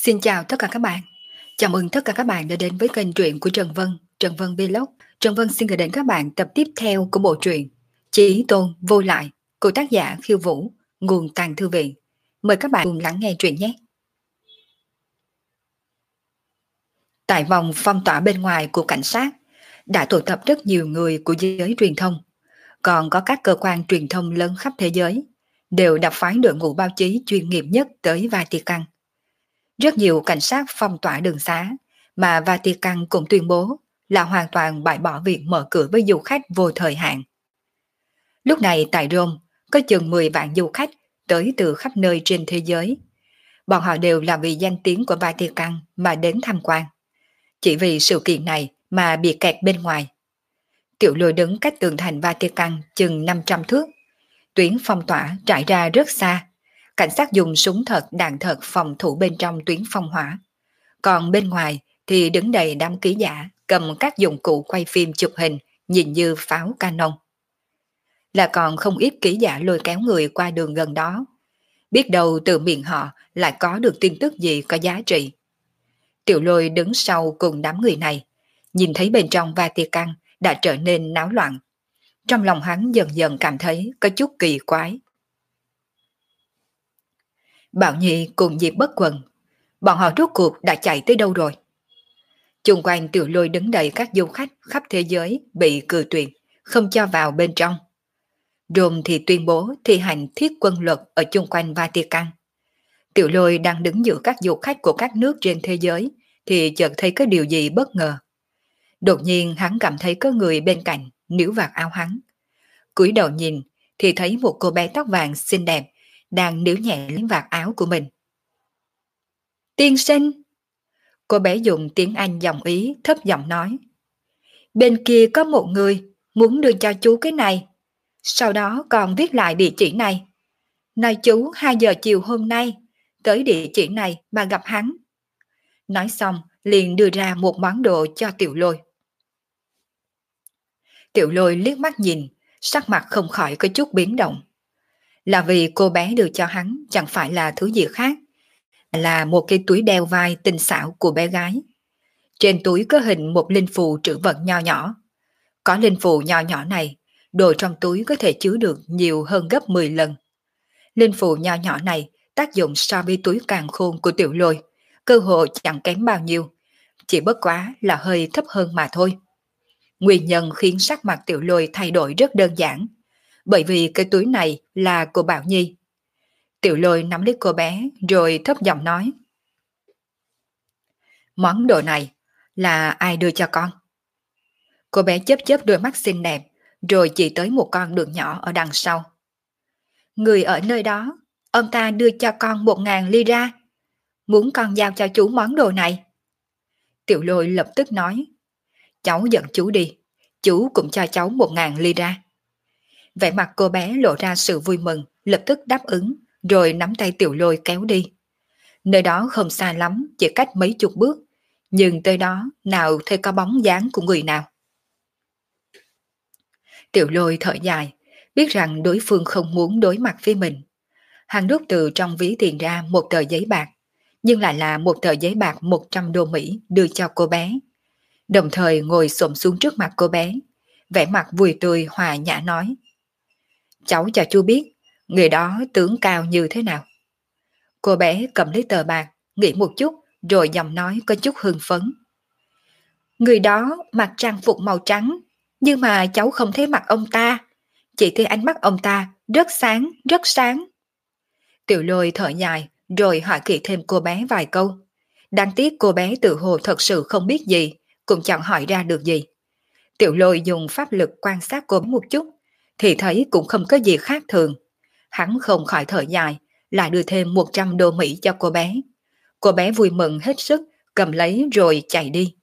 Xin chào tất cả các bạn. Chào mừng tất cả các bạn đã đến với kênh truyện của Trần Vân, Trần Vân Vlog. Trần Vân xin gửi đến các bạn tập tiếp theo của bộ truyện Chí Tôn Vô Lại của tác giả Khiêu Vũ, nguồn Tàng Thư Viện. Mời các bạn cùng lắng nghe truyện nhé. Tại vòng phong tỏa bên ngoài của cảnh sát, đã tụ tập rất nhiều người của giới truyền thông, còn có các cơ quan truyền thông lớn khắp thế giới, đều đã phái đội ngũ báo chí chuyên nghiệp nhất tới Vatican. Rất nhiều cảnh sát phong tỏa đường xá, mà Vatican cũng tuyên bố là hoàn toàn bãi bỏ việc mở cửa với du khách vô thời hạn. Lúc này tại Rome, có chừng 10 vạn du khách tới từ khắp nơi trên thế giới. Bọn họ đều là vì danh tiếng của Vatican mà đến tham quan. Chỉ vì sự kiện này mà bị kẹt bên ngoài. Tiểu Lôi đứng cách tường thành Vatican chừng 500 thước. Tuyến phong tỏa trải ra rất xa. Cảnh sát dùng súng thật đạn thật phòng thủ bên trong tuyến phong hỏa. Còn bên ngoài thì đứng đầy đám ký giả cầm các dụng cụ quay phim chụp hình nhìn như pháo canon. Là còn không ít ký giả lôi kéo người qua đường gần đó. Biết đâu từ miệng họ lại có được tin tức gì có giá trị. Tiểu Lôi đứng sau cùng đám người này, nhìn thấy bên trong Vatican đã trở nên náo loạn. Trong lòng hắn dần dần cảm thấy có chút kỳ quái. Bảo Nhi cùng Diệp Bất Quần, bọn họ rốt cuộc đã chạy tới đâu rồi? Chung quanh Tiểu Lôi đứng đầy các du khách khắp thế giới bị cự tuyệt, không cho vào bên trong. Rome thì tuyên bố thi hành thiết quân luật ở chung quanh Vatican. Tiểu Lôi đang đứng giữa các du khách của các nước trên thế giới thì chợt thấy có điều gì bất ngờ. Đột nhiên hắn cảm thấy có người bên cạnh níu vạt áo hắn. Cúi đầu nhìn thì thấy một cô bé tóc vàng xinh đẹp đang níu nhẹ lấy vạt áo của mình. Tiên sinh! Cô bé dùng tiếng Anh giọng Ý thấp giọng nói. Bên kia có một người muốn đưa cho chú cái này. Sau đó còn viết lại địa chỉ này. Nói chú 2 giờ chiều hôm nay tới địa chỉ này mà gặp hắn. Nói xong liền đưa ra một món đồ cho Tiểu Lôi. Tiểu Lôi liếc mắt nhìn, sắc mặt không khỏi có chút biến động. Là vì cô bé đưa cho hắn chẳng phải là thứ gì khác, là một cái túi đeo vai tinh xảo của bé gái. Trên túi có hình một linh phù trữ vật nho nhỏ. Có linh phù nho nhỏ này, đồ trong túi có thể chứa được nhiều hơn gấp 10 lần. Linh phù nho nhỏ này tác dụng so với túi càn khôn của Tiểu Lôi, cơ hội chẳng kém bao nhiêu, chỉ bất quá là hơi thấp hơn mà thôi. Nguyên nhân khiến sắc mặt Tiểu Lôi thay đổi rất đơn giản, bởi vì cái túi này là của Bảo Nhi. Tiểu Lôi nắm lấy cô bé rồi thấp giọng nói. Món đồ này là ai đưa cho con? Cô bé chớp chớp đôi mắt xinh đẹp rồi chỉ tới một con đường nhỏ ở đằng sau. Người ở nơi đó, ông ta đưa cho con 1.000 lira. Muốn con giao cho chú món đồ này. Tiểu Lôi lập tức nói. Cháu dẫn chú đi, chú cũng cho cháu 1.000 lira. Vẻ mặt cô bé lộ ra sự vui mừng, lập tức đáp ứng, rồi nắm tay Tiểu Lôi kéo đi. Nơi đó không xa lắm, chỉ cách mấy chục bước, nhưng tới đó nào thấy có bóng dáng của người nào. Tiểu Lôi thở dài, biết rằng đối phương không muốn đối mặt với mình. Hắn rút từ trong ví tiền ra một tờ giấy bạc, nhưng lại là một tờ giấy bạc 100 đô Mỹ đưa cho cô bé. Đồng thời ngồi xổm xuống trước mặt cô bé, vẻ mặt vui tươi hòa nhã nói. Cháu cho chú biết, người đó tướng cao như thế nào. Cô bé cầm lấy tờ bạc, nghĩ một chút, rồi giọng nói có chút hưng phấn. Người đó mặc trang phục màu trắng, nhưng mà cháu không thấy mặt ông ta. Chỉ thấy ánh mắt ông ta rất sáng, rất sáng. Tiểu Lôi thở dài, rồi hỏi kỹ thêm cô bé vài câu. Đáng tiếc cô bé tự hồ thật sự không biết gì, cũng chẳng hỏi ra được gì. Tiểu Lôi dùng pháp lực quan sát cô một chút, thì thấy cũng không có gì khác thường. Hắn không khỏi thở dài, lại đưa thêm 100 đô Mỹ cho cô bé. Cô bé vui mừng hết sức, cầm lấy rồi chạy đi.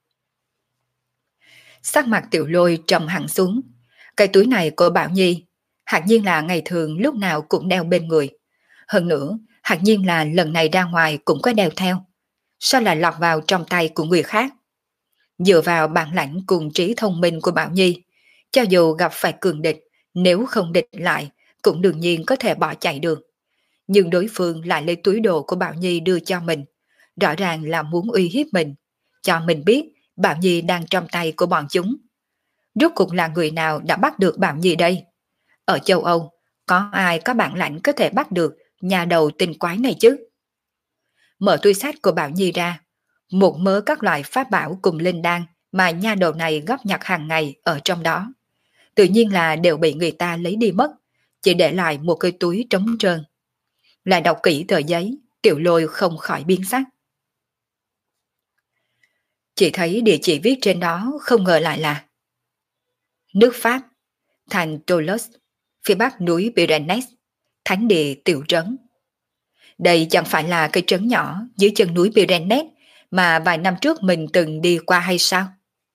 Sắc mặt Tiểu Lôi trầm hẳn xuống. Cái túi này của Bảo Nhi, hẳn nhiên là ngày thường lúc nào cũng đeo bên người. Hơn nữa, hẳn nhiên là lần này ra ngoài cũng có đeo theo. Sao lại lọt vào trong tay của người khác? Dựa vào bản lãnh cùng trí thông minh của Bảo Nhi, cho dù gặp phải cường địch, nếu không địch lại, cũng đương nhiên có thể bỏ chạy được. Nhưng đối phương lại lấy túi đồ của Bảo Nhi đưa cho mình, rõ ràng là muốn uy hiếp mình, cho mình biết Bảo Nhi đang trong tay của bọn chúng. Rốt cuộc là người nào đã bắt được Bảo Nhi đây? Ở châu Âu, có ai có bản lãnh có thể bắt được nhà đầu tinh quái này chứ? Mở túi sách của Bảo Nhi ra, một mớ các loại pháp bảo cùng linh đan mà nha đầu này góp nhặt hàng ngày ở trong đó. Tự nhiên là đều bị người ta lấy đi mất, chỉ để lại một cái túi trống trơn. Lại đọc kỹ tờ giấy, Tiểu Lôi không khỏi biến sắc. Chỉ thấy địa chỉ viết trên đó không ngờ lại là nước Pháp, thành Toulouse, phía bắc núi Pyrenees, thánh địa tiểu trấn. Đây chẳng phải là cái trấn nhỏ dưới chân núi Pyrenees mà vài năm trước mình từng đi qua hay sao?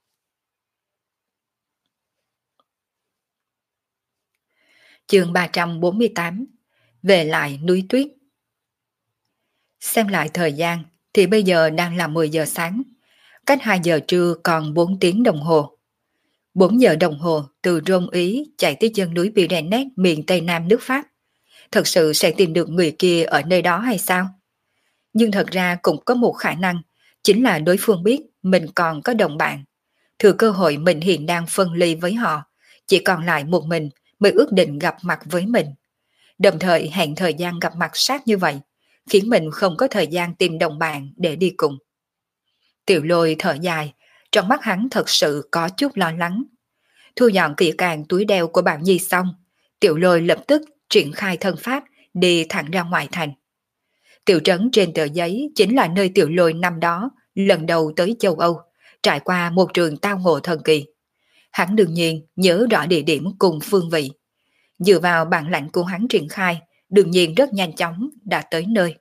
Chương 348, về lại núi tuyết. Xem lại thời gian thì bây giờ đang là 10 giờ sáng, cách 2 giờ trưa còn 4 tiếng đồng hồ. 4 giờ đồng hồ từ Rome Ý chạy tới chân núi Pyrenees miền Tây Nam nước Pháp. Thật sự sẽ tìm được người kia ở nơi đó hay sao? Nhưng thật ra cũng có một khả năng, chính là đối phương biết mình còn có đồng bạn. Thừa cơ hội mình hiện đang phân ly với họ, chỉ còn lại một mình mới ước định gặp mặt với mình. Đồng thời hẹn thời gian gặp mặt sát như vậy, khiến mình không có thời gian tìm đồng bạn để đi cùng. Tiểu Lôi thở dài, trong mắt hắn thật sự có chút lo lắng. Thu dọn kỹ càng túi đeo của Bảo Nhi xong, Tiểu Lôi lập tức triển khai thân pháp đi thẳng ra ngoài thành. Tiểu trấn trên tờ giấy chính là nơi Tiểu Lôi năm đó lần đầu tới châu Âu, trải qua một trường tao ngộ thần kỳ. Hắn đương nhiên nhớ rõ địa điểm cùng phương vị. Dựa vào bản lãnh của hắn triển khai, đương nhiên rất nhanh chóng đã tới nơi.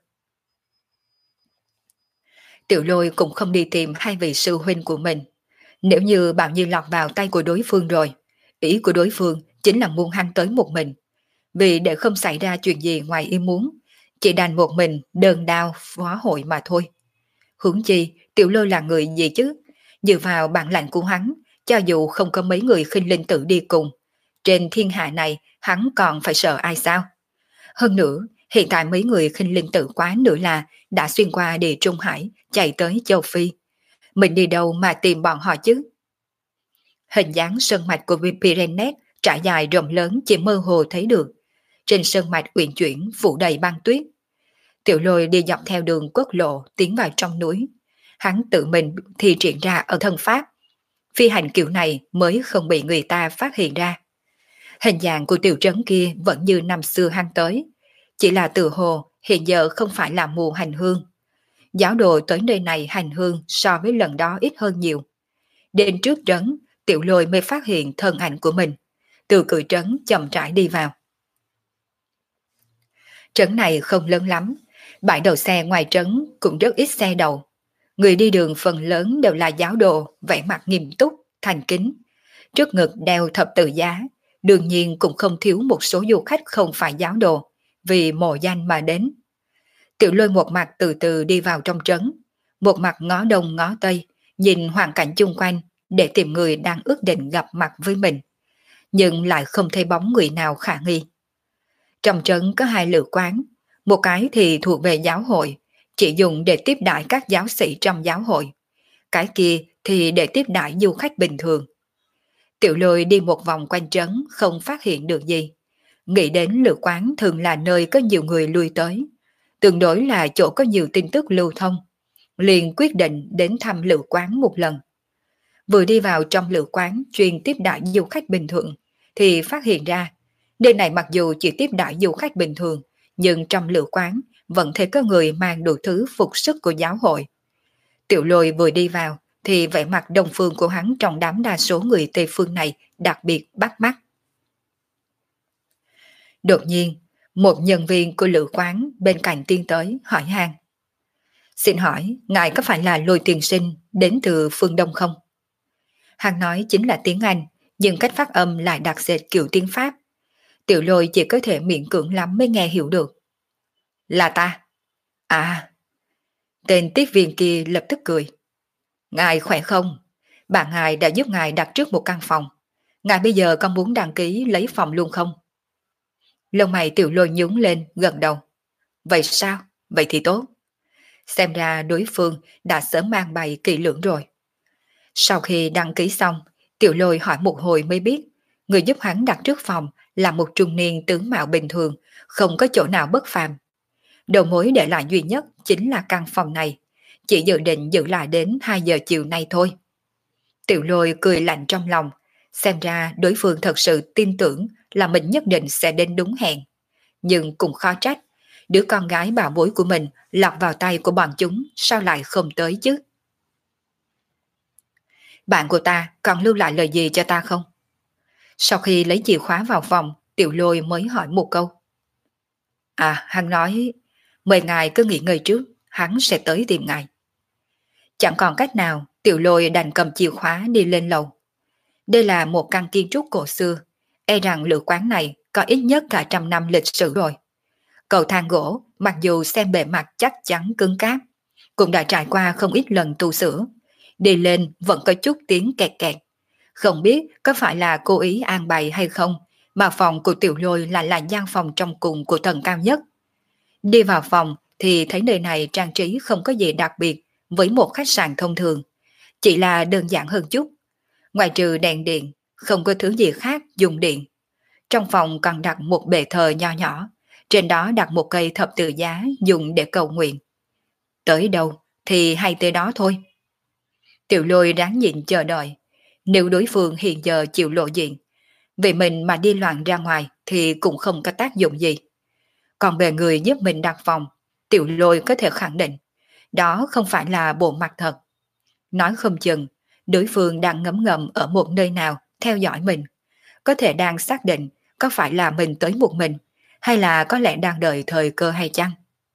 Tiểu Lôi cũng không đi tìm hai vị sư huynh của mình. Nếu như Bảo Nhi lọt vào tay của đối phương rồi, ý của đối phương chính là muốn hắn tới một mình. Vì để không xảy ra chuyện gì ngoài ý muốn, chỉ đành một mình đơn đao phá hội mà thôi. Huống chi, Tiểu Lôi là người gì chứ? Dựa vào bản lãnh của hắn, cho dù không có mấy người khinh linh tử đi cùng, trên thiên hạ này hắn còn phải sợ ai sao? Hơn nữa, hiện tại mấy người khinh linh tử quá nữa là đã xuyên qua địa Trung Hải, chạy tới châu Phi. Mình đi đâu mà tìm bọn họ chứ? Hình dáng sơn mạch của Pyrenees trải dài rộng lớn chỉ mơ hồ thấy được. Trên sơn mạch uyển chuyển phủ đầy băng tuyết. Tiểu Lôi đi dọc theo đường quốc lộ tiến vào trong núi. Hắn tự mình thi triển ra ở thân pháp. Phi hành kiểu này mới không bị người ta phát hiện ra. Hình dạng của tiểu trấn kia vẫn như năm xưa hắn tới. Chỉ là từ hồ hiện giờ không phải là mùa hành hương. Giáo đồ tới nơi này hành hương so với lần đó ít hơn nhiều. Đến trước trấn, Tiểu Lôi mới phát hiện thân ảnh của mình. Từ cửa trấn chậm rãi đi vào. Trấn này không lớn lắm, bãi đậu xe ngoài trấn cũng rất ít xe đậu. Người đi đường phần lớn đều là giáo đồ, vẻ mặt nghiêm túc, thành kính. Trước ngực đeo thập tự giá, đương nhiên cũng không thiếu một số du khách không phải giáo đồ, vì mộ danh mà đến. Tiểu Lôi một mặt từ từ đi vào trong trấn, một mặt ngó đông ngó tây, nhìn hoàn cảnh chung quanh để tìm người đang ước định gặp mặt với mình. Nhưng lại không thấy bóng người nào khả nghi. Trong trấn có hai lữ quán, một cái thì thuộc về giáo hội, chỉ dùng để tiếp đãi các giáo sĩ trong giáo hội. Cái kia thì để tiếp đãi du khách bình thường. Tiểu Lôi đi một vòng quanh trấn không phát hiện được gì. Nghĩ đến lữ quán thường là nơi có nhiều người lui tới. Tương đối là chỗ có nhiều tin tức lưu thông. Liền quyết định đến thăm lữ quán một lần. Vừa đi vào trong lữ quán chuyên tiếp đãi du khách bình thường, thì phát hiện ra nơi này mặc dù chỉ tiếp đãi du khách bình thường, nhưng trong lữ quán vẫn thấy có người mang đủ thứ phục sức của giáo hội. Tiểu Lôi vừa đi vào thì vẻ mặt đông phương của hắn trong đám đa số người Tây phương này đặc biệt bắt mắt. Đột nhiên, một nhân viên của lữ quán bên cạnh tiến tới hỏi han. Xin hỏi, ngài có phải là Lôi tiền sinh đến từ phương Đông không? Hắn nói chính là tiếng Anh, nhưng cách phát âm lại đặc sệt kiểu tiếng Pháp. Tiểu Lôi chỉ có thể miễn cưỡng lắm mới nghe hiểu được. Là ta. À. Tên tiếp viên kia lập tức cười. Ngài khỏe không? Bạn ngài đã giúp ngài đặt trước một căn phòng. Ngài bây giờ có muốn đăng ký lấy phòng luôn không? Lông mày Tiểu Lôi nhướng lên, gật đầu. Vậy sao? Vậy thì tốt. Xem ra đối phương đã sớm mang bày kỹ lưỡng rồi. Sau khi đăng ký xong, Tiểu Lôi hỏi một hồi mới biết, người giúp hắn đặt trước phòng là một trung niên tướng mạo bình thường, không có chỗ nào bất phàm. Đầu mối để lại duy nhất chính là căn phòng này, chỉ dự định giữ lại đến 2 giờ chiều nay thôi. Tiểu Lôi cười lạnh trong lòng, xem ra đối phương thật sự tin tưởng là mình nhất định sẽ đến đúng hẹn. Nhưng cũng khó trách, đứa con gái bảo bối của mình lọt vào tay của bọn chúng sao lại không tới chứ? Bạn của ta còn lưu lại lời gì cho ta không? Sau khi lấy chìa khóa vào phòng, Tiểu Lôi mới hỏi một câu. À, hắn nói, mời ngài cứ nghỉ ngơi trước, hắn sẽ tới tìm ngài. Chẳng còn cách nào, Tiểu Lôi đành cầm chìa khóa đi lên lầu. Đây là một căn kiến trúc cổ xưa, e rằng lữ quán này có ít nhất cả 100 năm lịch sử rồi. Cầu thang gỗ, mặc dù xem bề mặt chắc chắn cứng cáp, cũng đã trải qua không ít lần tu sửa. Đi lên vẫn có chút tiếng kẹt kẹt. Không biết có phải là cố ý an bày hay không, mà phòng của Tiểu Lôi lại là gian phòng trong cùng của tầng cao nhất. Đi vào phòng thì thấy nơi này trang trí không có gì đặc biệt với một khách sạn thông thường, chỉ là đơn giản hơn chút. Ngoài trừ đèn điện, không có thứ gì khác dùng điện. Trong phòng còn đặt một bệ thờ nho nhỏ, trên đó đặt một cây thập tự giá dùng để cầu nguyện. Tới đâu thì hay tới đó thôi. Tiểu Lôi ráng nhịn chờ đợi. Nếu đối phương hiện giờ chịu lộ diện, vì mình mà đi loạn ra ngoài thì cũng không có tác dụng gì. Còn về người giúp mình đặt phòng, Tiểu Lôi có thể khẳng định, đó không phải là bộ mặt thật. Nói không chừng, đối phương đang ngấm ngầm ở một nơi nào theo dõi mình. Có thể đang xác định có phải là mình tới một mình, hay là có lẽ đang đợi thời cơ hay chăng?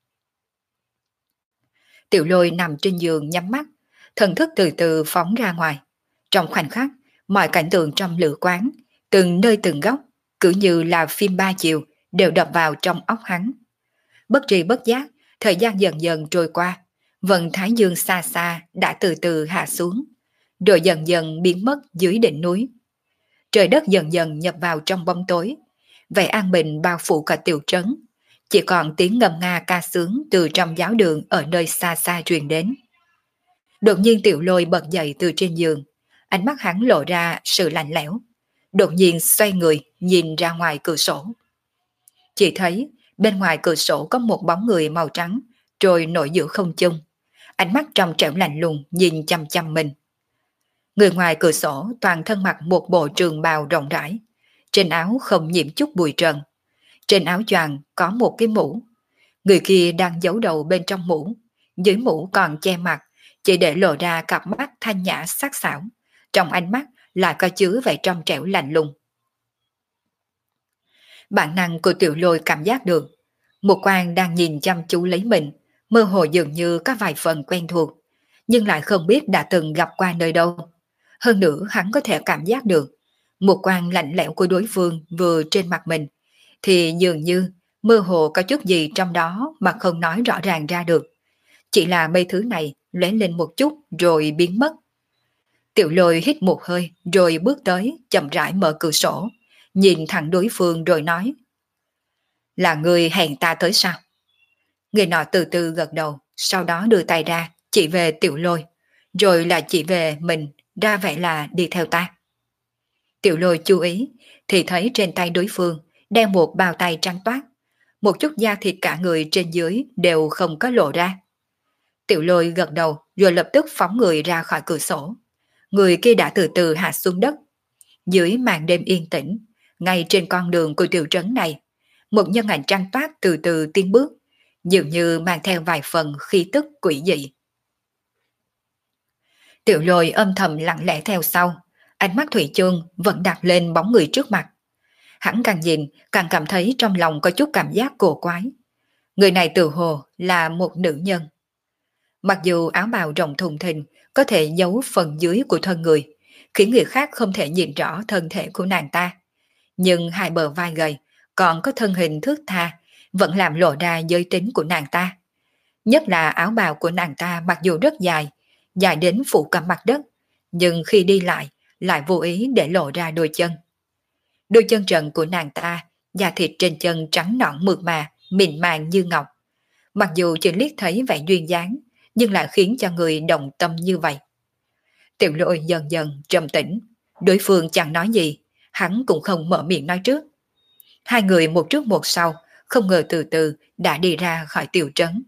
Tiểu Lôi nằm trên giường nhắm mắt, thần thức từ từ phóng ra ngoài. Trong khoảnh khắc, mọi cảnh tượng trong lữ quán, từng nơi từng góc, cứ như là phim 3 chiều, đều đập vào trong óc hắn. Bất tri bất giác, thời gian dần dần trôi qua, vầng thái dương xa xa đã từ từ hạ xuống, rồi dần dần biến mất dưới đỉnh núi. Trời đất dần dần nhập vào trong bóng tối, vẻ an bình bao phủ cả tiểu trấn, chỉ còn tiếng ngâm nga ca sướng từ trong giáo đường ở nơi xa xa truyền đến. Đột nhiên Tiểu Lôi bật dậy từ trên giường, ánh mắt hắn lộ ra sự lạnh lẽo, đột nhiên xoay người nhìn ra ngoài cửa sổ. Chỉ thấy bên ngoài cửa sổ có một bóng người màu trắng trôi nổi giữa không trung, ánh mắt trong trẻo lạnh lùng nhìn chăm chăm mình. Người ngoài cửa sổ toàn thân mặc một bộ trường bào rộng rãi, trên áo không nhiễm chút bụi trần, trên áo choàng có một cái mũ. Người kia đang giấu đầu bên trong mũ, dưới mũ còn che mặt, chỉ để lộ ra cặp mắt thanh nhã sắc sảo, trong ánh mắt lại có chứa vẻ trong trẻo lạnh lùng. Bản năng của Tiểu Lôi cảm giác được, một quan đang nhìn chăm chú lấy mình, mơ hồ dường như có vài phần quen thuộc, nhưng lại không biết đã từng gặp qua nơi đâu. Hơn nữa hắn có thể cảm giác được, một quan lạnh lẽo của đối phương vừa trên mặt mình, thì dường như mơ hồ có chút gì trong đó mà không nói rõ ràng ra được. Chỉ là mấy thứ này lóe lên một chút rồi biến mất. Tiểu Lôi hít một hơi rồi bước tới chậm rãi mở cửa sổ, nhìn thẳng đối phương rồi nói. Là người hẹn ta tới sao? Người nọ từ từ gật đầu, sau đó đưa tay ra, chỉ về Tiểu Lôi, rồi lại chỉ về mình, ra vẻ là đi theo ta. Tiểu Lôi chú ý, thì thấy trên tay đối phương đeo một bao tay trắng toát, một chút da thịt cả người trên dưới đều không có lộ ra. Tiểu Lôi gật đầu rồi lập tức phóng người ra khỏi cửa sổ. Người kia đã từ từ hạ xuống đất. Dưới màn đêm yên tĩnh, ngay trên con đường của tiểu trấn này, một nhân ảnh trắng toát từ từ tiến bước, dường như mang theo vài phần khí tức quỷ dị. Tiểu Lôi âm thầm lặng lẽ theo sau, ánh mắt thủy chung vẫn đặt lên bóng người trước mặt. Hắn càng nhìn càng cảm thấy trong lòng có chút cảm giác cổ quái. Người này tự hồ là một nữ nhân. Mặc dù áo bào rộng thùng thình có thể giấu phần dưới của thân người, khiến người khác không thể nhìn rõ thân thể của nàng ta, nhưng hai bờ vai gầy, còn có thân hình thướt tha, vẫn làm lộ ra giới tính của nàng ta. Nhất là áo bào của nàng ta mặc dù rất dài, dài đến phủ cả mặt đất, nhưng khi đi lại vô ý để lộ ra đôi chân. Đôi chân trần của nàng ta, da thịt trên chân trắng nõn mượt mà, mịn màng như ngọc. mặc dù chỉ liếc thấy vẻ duyên dáng, nhưng lại khiến cho người động tâm như vậy. Tiểu Lôi dần dần trầm tĩnh, đối phương chẳng nói gì, hắn cũng không mở miệng nói trước. Hai người một trước một sau, không ngờ từ từ đã đi ra khỏi tiểu trấn.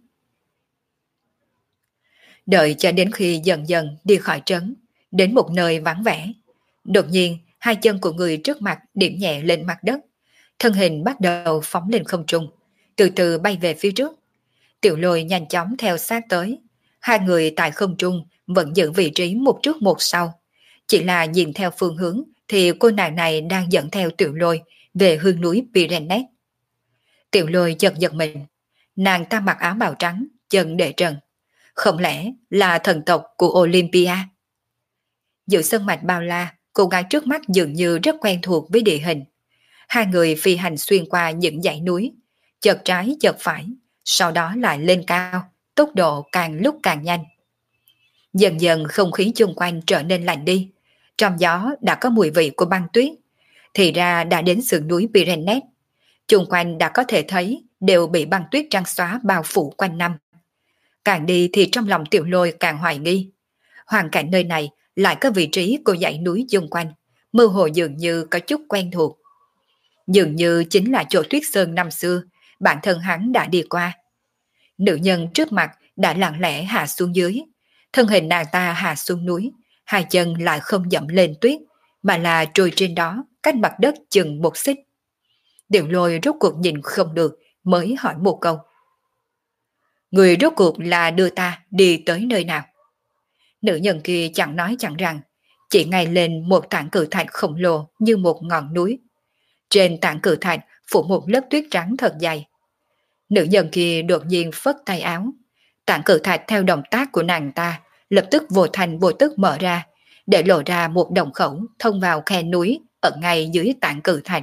Đợi cho đến khi dần dần đi khỏi trấn, đến một nơi vắng vẻ. Đột nhiên, hai chân của người trước mặt điểm nhẹ lên mặt đất, thân hình bắt đầu phóng lên không trung, từ từ bay về phía trước. Tiểu Lôi nhanh chóng theo sát tới. Hai người tại không trung vẫn giữ vị trí một trước một sau. Chỉ là nhìn theo phương hướng thì cô nàng này đang dẫn theo Tiểu Lôi về hương núi Pyrenees. Tiểu Lôi chợt giật mình. Nàng ta mặc áo bào trắng, chân để trần. Không lẽ là thần tộc của Olympia? Giữa sân mạch bao la, cô gái trước mắt dường như rất quen thuộc với địa hình. Hai người phi hành xuyên qua những dãy núi, chợt trái chợt phải, sau đó lại lên cao, tốc độ càng lúc càng nhanh. Dần dần không khí chung quanh trở nên lạnh đi, trong gió đã có mùi vị của băng tuyết. Thì ra đã đến sườn núi Pyrenees, chung quanh đã có thể thấy đều bị băng tuyết trắng xóa bao phủ quanh năm. Càng đi thì trong lòng Tiểu Lôi càng hoài nghi. Hoàn cảnh nơi này lại có vị trí của dãy núi chung quanh, mơ hồ dường như có chút quen thuộc. Dường như chính là chỗ Tuyết Sơn năm xưa, bản thân hắn đã đi qua. Nữ nhân trước mặt đã lặng lẽ hạ xuống dưới, thân hình nàng ta hạ xuống núi, hai chân lại không dẫm lên tuyết, mà là trôi trên đó, cách mặt đất chừng một xích. Tiểu Lôi rốt cuộc nhìn không được, mới hỏi một câu. Người rốt cuộc là đưa ta đi tới nơi nào? Nữ nhân kia chẳng nói chẳng rằng, chỉ ngay lên một tảng cự thạch khổng lồ như một ngọn núi. Trên tảng cự thạch phủ một lớp tuyết trắng thật dày. Nữ nhân kia đột nhiên phất tay áo. Tảng cự thạch theo động tác của nàng ta lập tức vô thành vô tức mở ra, để lộ ra một động khẩu thông vào khe núi ở ngay dưới tảng cự thạch.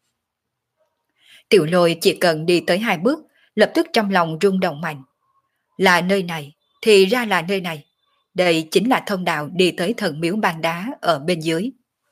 Tiểu Lôi chỉ cần đi tới hai bước, lập tức trong lòng rung động mạnh. Là nơi này, thì ra là nơi này. Đây chính là thông đạo đi tới thần miếu băng đá ở bên dưới.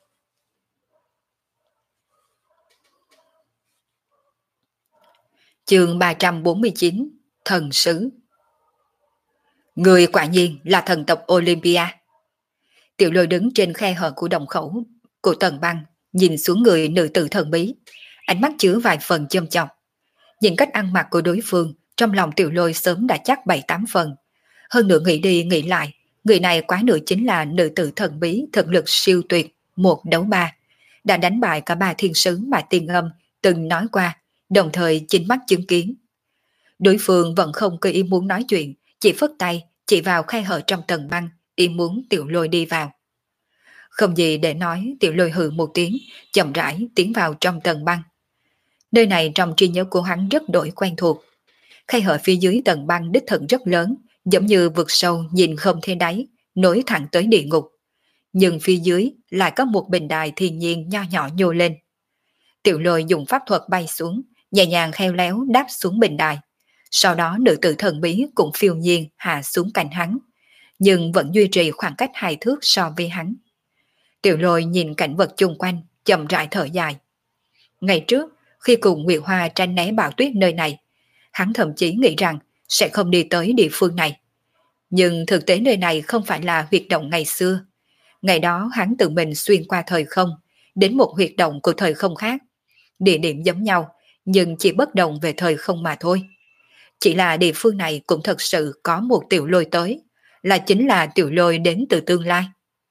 Chương 349, Thần Sứ. Người quả nhiên là thần tộc Olympia. Tiểu Lôi đứng trên khe hở của đồng khẩu của tầng băng, nhìn xuống người nữ tử thần bí, ánh mắt chứa vài phần châm chọc. Nhìn cách ăn mặc của đối phương, trong lòng Tiểu Lôi sớm đã chắc 7-8 phần. Hơn nữa nghĩ đi nghĩ lại, người này quá nửa chính là nữ tử thần bí thực lực siêu tuyệt, 1-3, đã đánh bại cả 3 thiên sứ mà Tiên Âm từng nói qua, đồng thời chính mắt chứng kiến. Đối phương vẫn không có ý muốn nói chuyện, chỉ phất tay, chỉ vào khe hở trong tầng băng, ý muốn Tiểu Lôi đi vào. Không gì để nói, Tiểu Lôi hừ một tiếng, chậm rãi tiến vào trong tầng băng. Nơi này trong trí nhớ của hắn rất đổi quen thuộc. Khe hở phía dưới tầng băng đích thực rất lớn, giống như vực sâu nhìn không thấy đáy, nối thẳng tới địa ngục. Nhưng phía dưới lại có một bình đài thiên nhiên nho nhỏ nhô lên. Tiểu Lôi dùng pháp thuật bay xuống, nhẹ nhàng khéo léo đáp xuống bình đài. Sau đó nữ tử thần bí cũng phiêu nhiên hạ xuống cạnh hắn, nhưng vẫn duy trì khoảng cách 2 thước so với hắn. Tiểu Lôi nhìn cảnh vật chung quanh, chậm rãi thở dài. Ngày trước, khi cùng Nguyệt Hoa tranh né bão tuyết nơi này, hắn thậm chí nghĩ rằng sẽ không đi tới địa phương này. Nhưng thực tế nơi này không phải là huyệt động ngày xưa. Ngày đó hắn tự mình xuyên qua thời không, đến một huyệt động của thời không khác. Địa điểm giống nhau, nhưng chỉ bất đồng về thời không mà thôi. Chỉ là địa phương này cũng thật sự có một Tiểu Lôi tới, là chính là Tiểu Lôi đến từ tương lai.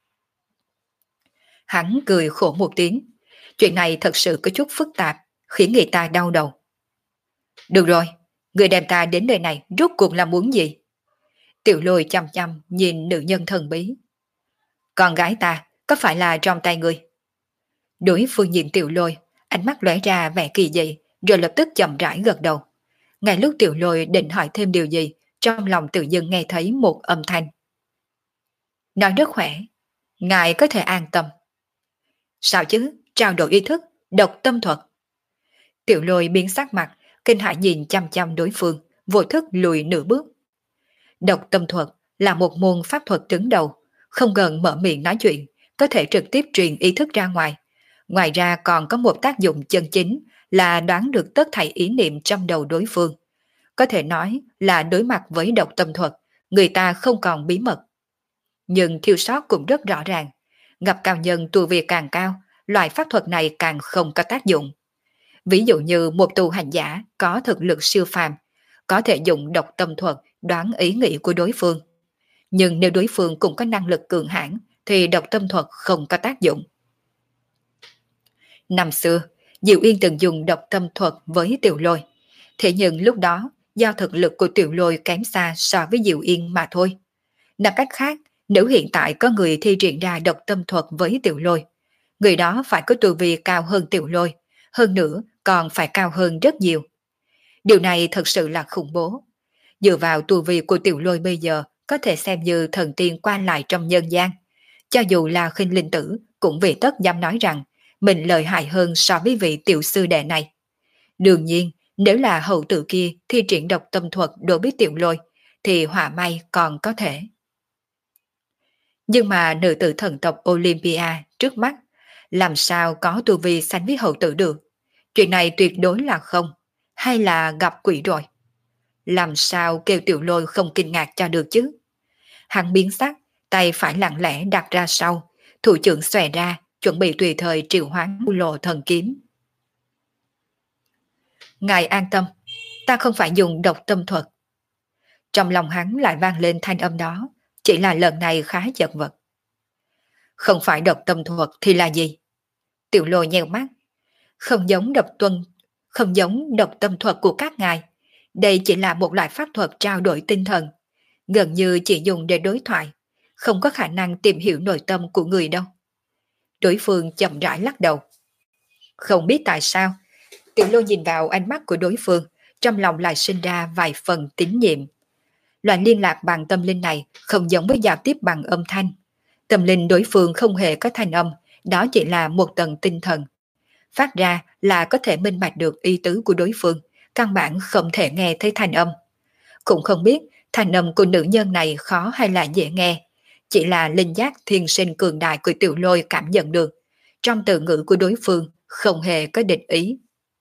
Hắn cười khổ một tiếng. Chuyện này thật sự có chút phức tạp, khiến người ta đau đầu. Được rồi, người đem ta đến nơi này rốt cuộc là muốn gì? Tiểu Lôi chăm chăm nhìn nữ nhân thần bí. Con gái ta có phải là trong tay người? Đối phương nhìn Tiểu Lôi, ánh mắt lóe ra vẻ kỳ dị, rồi lập tức chậm rãi gật đầu. Ngay lúc Tiểu Lôi định hỏi thêm điều gì, trong lòng tự dưng nghe thấy một âm thanh. Nói rất khỏe, ngài có thể an tâm. Sao chứ, trao đổi ý thức, độc tâm thuật. Tiểu Lôi biến sắc mặt, kinh hãi nhìn chăm chăm đối phương, vô thức lùi nửa bước. Độc tâm thuật là một môn pháp thuật đứng đầu, không cần mở miệng nói chuyện, có thể trực tiếp truyền ý thức ra ngoài. Ngoài ra còn có một tác dụng chân chính là đoán được tất thảy ý niệm trong đầu đối phương. có thể nói là đối mặt với độc tâm thuật, người ta không còn bí mật. Nhưng thiếu sót cũng rất rõ ràng. Gặp cao nhân tu vi càng cao, loại pháp thuật này càng không có tác dụng. Ví dụ như một tu hành giả có thực lực siêu phàm, có thể dùng độc tâm thuật đoán ý nghĩ của đối phương. Nhưng nếu đối phương cũng có năng lực cường hãn, thì độc tâm thuật không có tác dụng. Năm xưa, Diệu Yên từng dùng độc tâm thuật với Tiểu Lôi. Thế nhưng lúc đó, do thực lực của Tiểu Lôi kém xa so với Diệu Yên mà thôi. Nói cách khác, nếu hiện tại có người thi triển ra độc tâm thuật với Tiểu Lôi, người đó phải có tu vi cao hơn Tiểu Lôi, hơn nữa còn phải cao hơn rất nhiều. Điều này thật sự là khủng bố. Dựa vào tu vi của Tiểu Lôi bây giờ có thể xem như thần tiên qua lại trong nhân gian. Cho dù là Khinh Linh Tử cũng vì tất dám nói rằng mình lợi hại hơn so với vị tiểu sư đệ này. Đương nhiên, nếu là hậu tử kia thi triển độc tâm thuật đối với Tiểu Lôi, thì họa may còn có thể. Nhưng mà nữ tử thần tộc Olympia trước mắt, làm sao có tu vi sánh với hậu tử được? Chuyện này tuyệt đối là không, hay là gặp quỷ rồi? Làm sao kêu Tiểu Lôi không kinh ngạc cho được chứ? Hắn biến sắc, tay phải lặng lẽ đặt ra sau, thủ trưởng xòe ra, chuẩn bị tùy thời triệu hoán lộ thần kiếm. Ngài an tâm, ta không phải dùng độc tâm thuật. Trong lòng hắn lại vang lên thanh âm đó, chỉ là lần này khá chật vật. Không phải độc tâm thuật thì là gì? Tiểu Lôi nheo mắt, không giống không giống độc tâm thuật của các ngài. Đây chỉ là một loại pháp thuật trao đổi tinh thần, gần như chỉ dùng để đối thoại, không có khả năng tìm hiểu nội tâm của người đâu. Đối phương chậm rãi lắc đầu. Không biết tại sao, Tiểu Lôi nhìn vào ánh mắt của đối phương, trong lòng lại sinh ra vài phần tín nhiệm. Loại liên lạc bằng tâm linh này không giống với giao tiếp bằng âm thanh. Tâm linh đối phương không hề có thanh âm, đó chỉ là một tầng tinh thần. Phát ra là có thể minh bạch được ý tứ của đối phương, căn bản không thể nghe thấy thanh âm. Cũng không biết thanh âm của nữ nhân này khó hay là dễ nghe, chỉ là linh giác thiên sinh cường đại của Tiểu Lôi cảm nhận được. Trong từ ngữ của đối phương không hề có địch ý.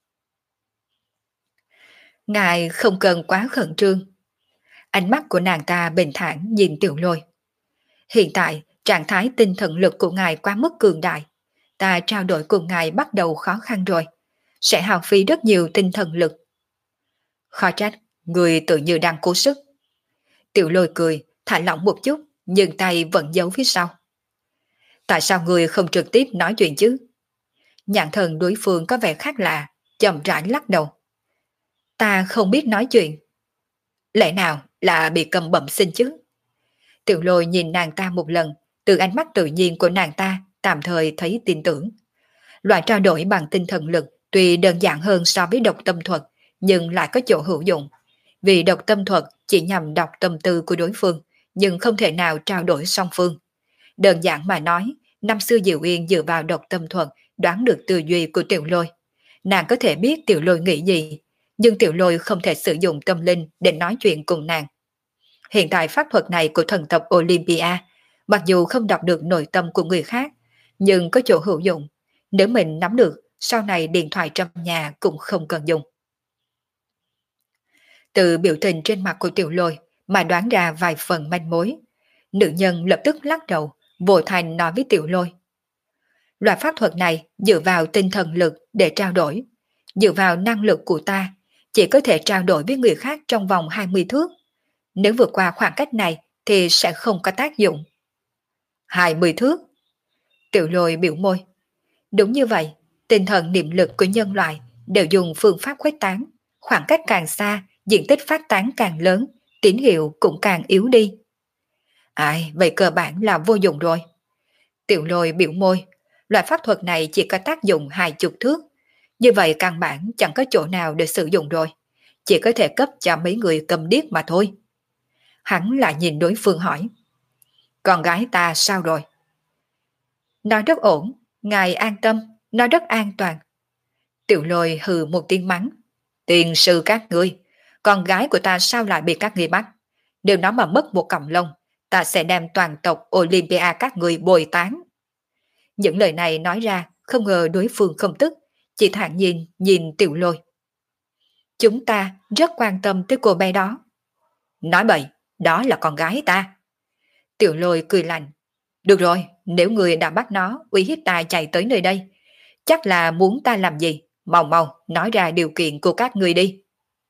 Ngài không cần quá khẩn trương. Ánh mắt của nàng ta bình thản nhìn Tiểu Lôi. Hiện tại, trạng thái tinh thần lực của ngài quá mức cường đại. Ta trao đổi cùng ngài bắt đầu khó khăn rồi. Sẽ hao phí rất nhiều tinh thần lực. Khó trách, người tự như đang cố sức. Tiểu Lôi cười, thả lỏng một chút, nhưng tay vẫn giấu phía sau. Tại sao người không trực tiếp nói chuyện chứ? Nhãn thần đối phương có vẻ khác lạ, chậm rãi lắc đầu. Ta không biết nói chuyện. Lẽ nào là bị cầm bẩm sinh chứ? Tiểu Lôi nhìn nàng ta một lần, từ ánh mắt tự nhiên của nàng ta tạm thời thấy tin tưởng. Loại trao đổi bằng tinh thần lực tuy đơn giản hơn so với độc tâm thuật, nhưng lại có chỗ hữu dụng. Vì độc tâm thuật chỉ nhằm đọc tâm tư của đối phương, nhưng không thể nào trao đổi song phương. Đơn giản mà nói, năm xưa Diệu Yên dựa vào độc tâm thuật đoán được tư duy của Tiểu Lôi. Nàng có thể biết Tiểu Lôi nghĩ gì, nhưng Tiểu Lôi không thể sử dụng tâm linh để nói chuyện cùng nàng. Hiện tại pháp thuật này của thần tộc Olympia, mặc dù không đọc được nội tâm của người khác, nhưng có chỗ hữu dụng. Nếu mình nắm được, sau này điện thoại trong nhà cũng không cần dùng. Từ biểu tình trên mặt của Tiểu Lôi mà đoán ra vài phần manh mối. Nữ nhân lập tức lắc đầu, vội thành nói với Tiểu Lôi. Loại pháp thuật này dựa vào tinh thần lực để trao đổi. Dựa vào năng lực của ta, chỉ có thể trao đổi với người khác trong vòng 20 thước. Nếu vượt qua khoảng cách này thì sẽ không có tác dụng. 20 thước? Tiểu Lôi biểu môi. Đúng như vậy, tinh thần niệm lực của nhân loại đều dùng phương pháp khuếch tán. Khoảng cách càng xa, diện tích phát tán càng lớn, tín hiệu cũng càng yếu đi. Ai, vậy cơ bản là vô dụng rồi. Tiểu Lôi biểu môi. Loại pháp thuật này chỉ có tác dụng 20 thước. Như vậy căn bản chẳng có chỗ nào để sử dụng rồi. Chỉ có thể cấp cho mấy người cầm điếc mà thôi. Hắn lại nhìn đối phương hỏi. Con gái ta sao rồi? Nó rất ổn, ngài an tâm, nó rất an toàn. Tiểu Lôi hừ một tiếng mắng. Tiền sư các ngươi, con gái của ta sao lại bị các ngươi bắt? Nếu nó mà mất một cọng lông, ta sẽ đem toàn tộc Olympia các ngươi bồi tán. Những lời này nói ra, không ngờ đối phương không tức, chỉ thản nhiên nhìn Tiểu Lôi. chúng ta rất quan tâm tới cô bé đó. Nói bậy, đó là con gái ta. Tiểu Lôi cười lạnh. Được rồi, nếu người đã bắt nó uy hiếp ta chạy tới nơi đây, chắc là muốn ta làm gì? Mau mau, nói ra điều kiện của các ngươi đi.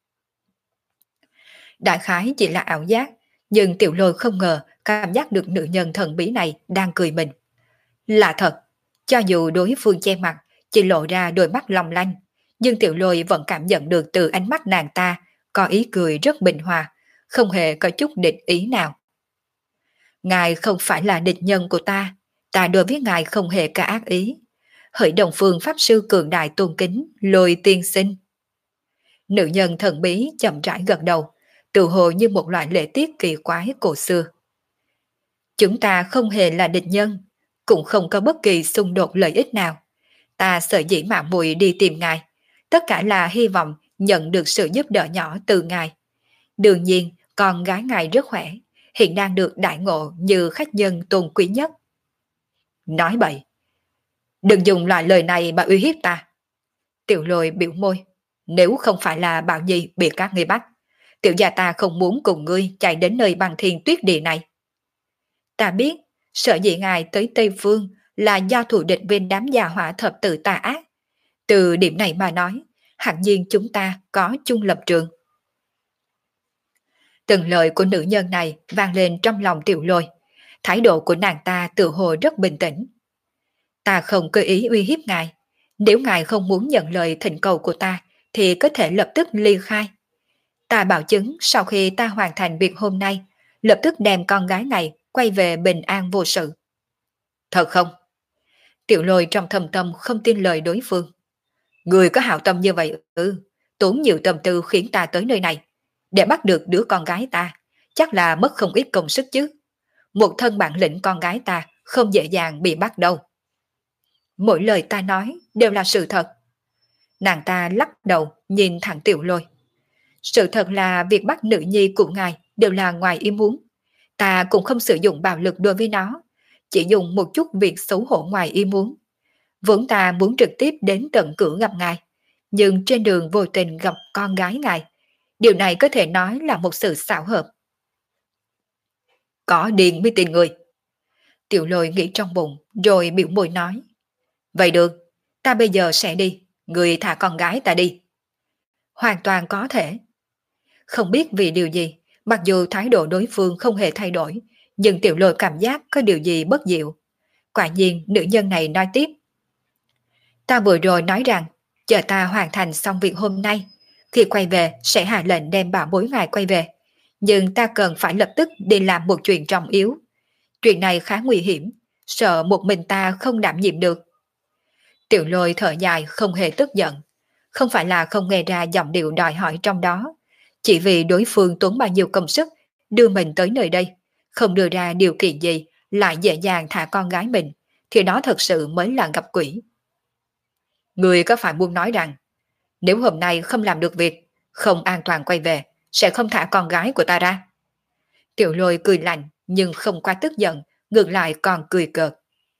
Đại khái chỉ là ảo giác, nhưng Tiểu Lôi không ngờ cảm giác được nữ nhân thần bí này đang cười mình. Là thật, cho dù đối phương che mặt, chỉ lộ ra đôi mắt long lanh, nhưng Tiểu Lôi vẫn cảm nhận được từ ánh mắt nàng ta có ý cười rất bình hòa, không hề có chút địch ý nào. Ngài không phải là địch nhân của ta đối với ngài không hề có ác ý. Hỡi Đồng Phương Pháp Sư cường đại tôn kính, Lôi tiên sinh. Nữ nhân thần bí chậm rãi gật đầu, tự hồ như một loại lễ tiết kỳ quái cổ xưa. Chúng ta không hề là địch nhân, cũng không có bất kỳ xung đột lợi ích nào. Ta sợ dĩ mạo muội đi tìm ngài, tất cả là hy vọng nhận được sự giúp đỡ nhỏ từ ngài. Đương nhiên, con gái ngài rất khỏe, hiện đang được đại ngộ như khách nhân tôn quý nhất. Nói bậy, đừng dùng loại lời này mà uy hiếp ta. Tiểu Lôi biểu môi, nếu không phải là Bảo Nhi bị các ngươi bắt, tiểu gia ta không muốn cùng ngươi chạy đến nơi băng thiên tuyết địa này. Ta biết, sợ dĩ ngài tới Tây Phương là do thù địch bên đám già hỏa thập tự tà ác. Từ điểm này mà nói, hẳn nhiên chúng ta có chung lập trường. Từng lời của nữ nhân này vang lên trong lòng Tiểu Lôi. Thái độ của nàng ta tự hồ rất bình tĩnh. Ta không cơ ý uy hiếp ngài. Nếu ngài không muốn nhận lời thỉnh cầu của ta, thì có thể lập tức ly khai. Ta bảo chứng sau khi ta hoàn thành việc hôm nay, lập tức đem con gái này quay về bình an vô sự. Thật không? Tiểu Lôi trong thầm tâm không tin lời đối phương. Người có hảo tâm như vậy tốn nhiều tâm tư khiến ta tới nơi này. Để bắt được đứa con gái ta, chắc là mất không ít công sức chứ. Một thân bản lĩnh con gái ta không dễ dàng bị bắt đâu. Mỗi lời ta nói đều là sự thật. Nàng ta lắc đầu nhìn thẳng Tiểu Lôi. Sự thật là việc bắt nữ nhi của ngài đều là ngoài ý muốn. Ta cũng không sử dụng bạo lực đối với nó, chỉ dùng một chút việc xấu hổ ngoài ý muốn. Vốn ta muốn trực tiếp đến tận cửa gặp ngài, nhưng trên đường vô tình gặp con gái ngài. Điều này có thể nói là một sự xảo hợp. Có điên mới tin người. Tiểu Lôi nghĩ trong bụng rồi biểu môi nói. Vậy được, ta bây giờ sẽ đi, người thả con gái ta đi. Hoàn toàn có thể. Không biết vì điều gì, mặc dù thái độ đối phương không hề thay đổi, nhưng Tiểu Lôi cảm giác có điều gì bất diệu. Quả nhiên nữ nhân này nói tiếp. Ta vừa rồi nói rằng, chờ ta hoàn thành xong việc hôm nay, khi quay về sẽ hạ lệnh đem bảo bối ngài quay về. Nhưng ta cần phải lập tức đi làm một chuyện trọng yếu. Chuyện này khá nguy hiểm, sợ một mình ta không đảm nhiệm được. Tiểu Lôi thở dài không hề tức giận. Không phải là không nghe ra giọng điệu đòi hỏi trong đó. Chỉ vì đối phương tốn bao nhiêu công sức đưa mình tới nơi đây, không đưa ra điều kiện gì lại dễ dàng thả con gái mình, thì đó thật sự mới là gặp quỷ. Người có phải muốn nói rằng, nếu hôm nay không làm được việc, không an toàn quay về, sẽ không thả con gái của ta ra? Tiểu Lôi cười lạnh nhưng không quá tức giận, ngược lại còn cười cợt.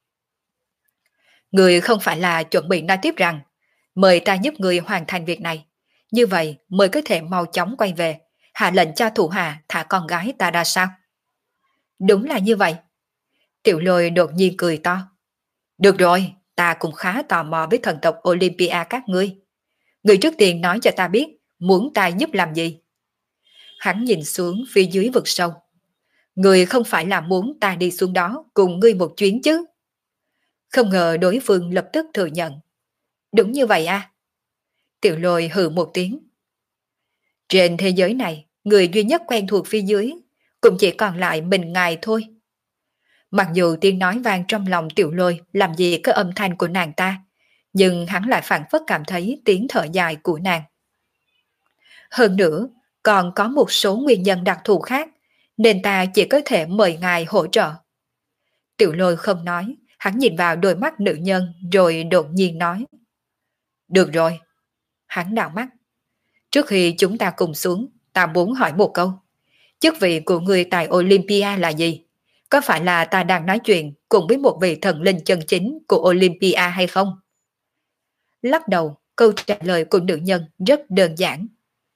Người không phải là chuẩn bị nói tiếp rằng, mời ta giúp người hoàn thành việc này, như vậy mới có thể mau chóng quay về, hạ lệnh cho thủ hạ thả con gái ta ra sao? Đúng là như vậy. Tiểu Lôi đột nhiên cười to. Được rồi, ta cũng khá tò mò với thần tộc Olympia các ngươi. Người trước tiên nói cho ta biết, muốn ta giúp làm gì? Hắn nhìn xuống phía dưới vực sâu. Người không phải là muốn ta đi xuống đó cùng ngươi một chuyến chứ? Không ngờ đối phương lập tức thừa nhận. Đúng như vậy à? Tiểu Lôi hừ một tiếng. Trên thế giới này, người duy nhất quen thuộc phía dưới, cũng chỉ còn lại mình ngài thôi. Mặc dù tiếng nói vang trong lòng Tiểu Lôi làm gì có âm thanh của nàng ta, nhưng hắn lại phản phất cảm thấy tiếng thở dài của nàng. Hơn nữa, còn có một số nguyên nhân đặc thù khác, nên ta chỉ có thể mời ngài hỗ trợ. Tiểu Lôi không nói, hắn nhìn vào đôi mắt nữ nhân rồi đột nhiên nói. Được rồi. Hắn đảo mắt. Trước khi chúng ta cùng xuống, ta muốn hỏi một câu. Chức vị của người tại Olympia là gì? Có phải là ta đang nói chuyện cùng với một vị thần linh chân chính của Olympia hay không? Lắc đầu, câu trả lời của nữ nhân rất đơn giản.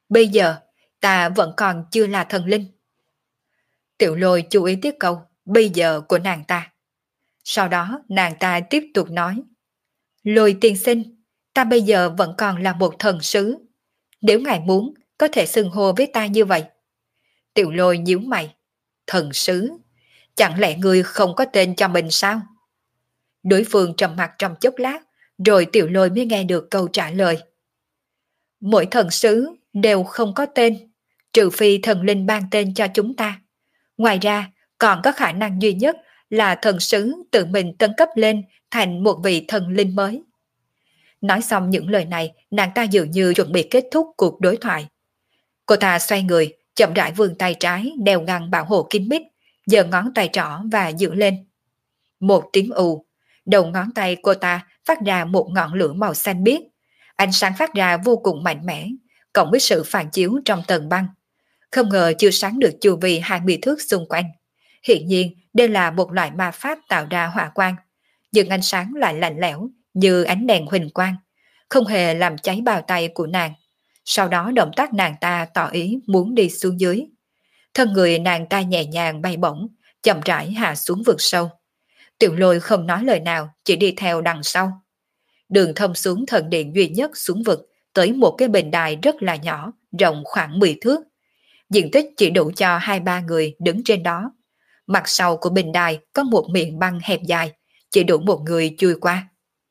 Bây giờ, ta vẫn còn chưa là thần linh. Tiểu Lôi chú ý tiết câu bây giờ của nàng ta. Sau đó nàng ta tiếp tục nói. Lôi tiên sinh, ta bây giờ vẫn còn là một thần sứ. Nếu ngài muốn, có thể xưng hô với ta như vậy. Tiểu Lôi nhíu mày. Thần sứ? Chẳng lẽ ngươi không có tên cho mình sao? Đối phương trầm mặt trong chốc lát, rồi Tiểu Lôi mới nghe được câu trả lời. Mỗi thần sứ đều không có tên, trừ phi thần linh ban tên cho chúng ta. Ngoài ra, còn có khả năng duy nhất là thần sứ tự mình tấn cấp lên thành một vị thần linh mới. Nói xong những lời này, nàng ta dường như chuẩn bị kết thúc cuộc đối thoại. Cô ta xoay người, chậm rãi vươn tay trái đeo găng bảo hộ kín mít, giơ ngón tay trỏ và dựng lên. Một tiếng ù, đầu ngón tay cô ta phát ra một ngọn lửa màu xanh biếc. Ánh sáng phát ra vô cùng mạnh mẽ, cộng với sự phản chiếu trong tầng băng. Không ngờ chiếu sáng được chu vi 20 thước xung quanh. Hiện nhiên, đây là một loại ma pháp tạo ra hỏa quang, nhưng ánh sáng lại lạnh lẽo như ánh đèn huỳnh quang, không hề làm cháy bao tay của nàng. Sau đó động tác nàng ta tỏ ý muốn đi xuống dưới. Thân người nàng ta nhẹ nhàng bay bổng, chậm rãi hạ xuống vực sâu. Tiểu Lôi không nói lời nào, chỉ đi theo đằng sau. Đường thông xuống thần điện duy nhất xuống vực tới một cái bình đài rất là nhỏ, rộng khoảng 10 thước. Diện tích chỉ đủ cho 2-3 người đứng trên đó. Mặt sau của bình đài có một miệng băng hẹp dài, chỉ đủ một người chui qua.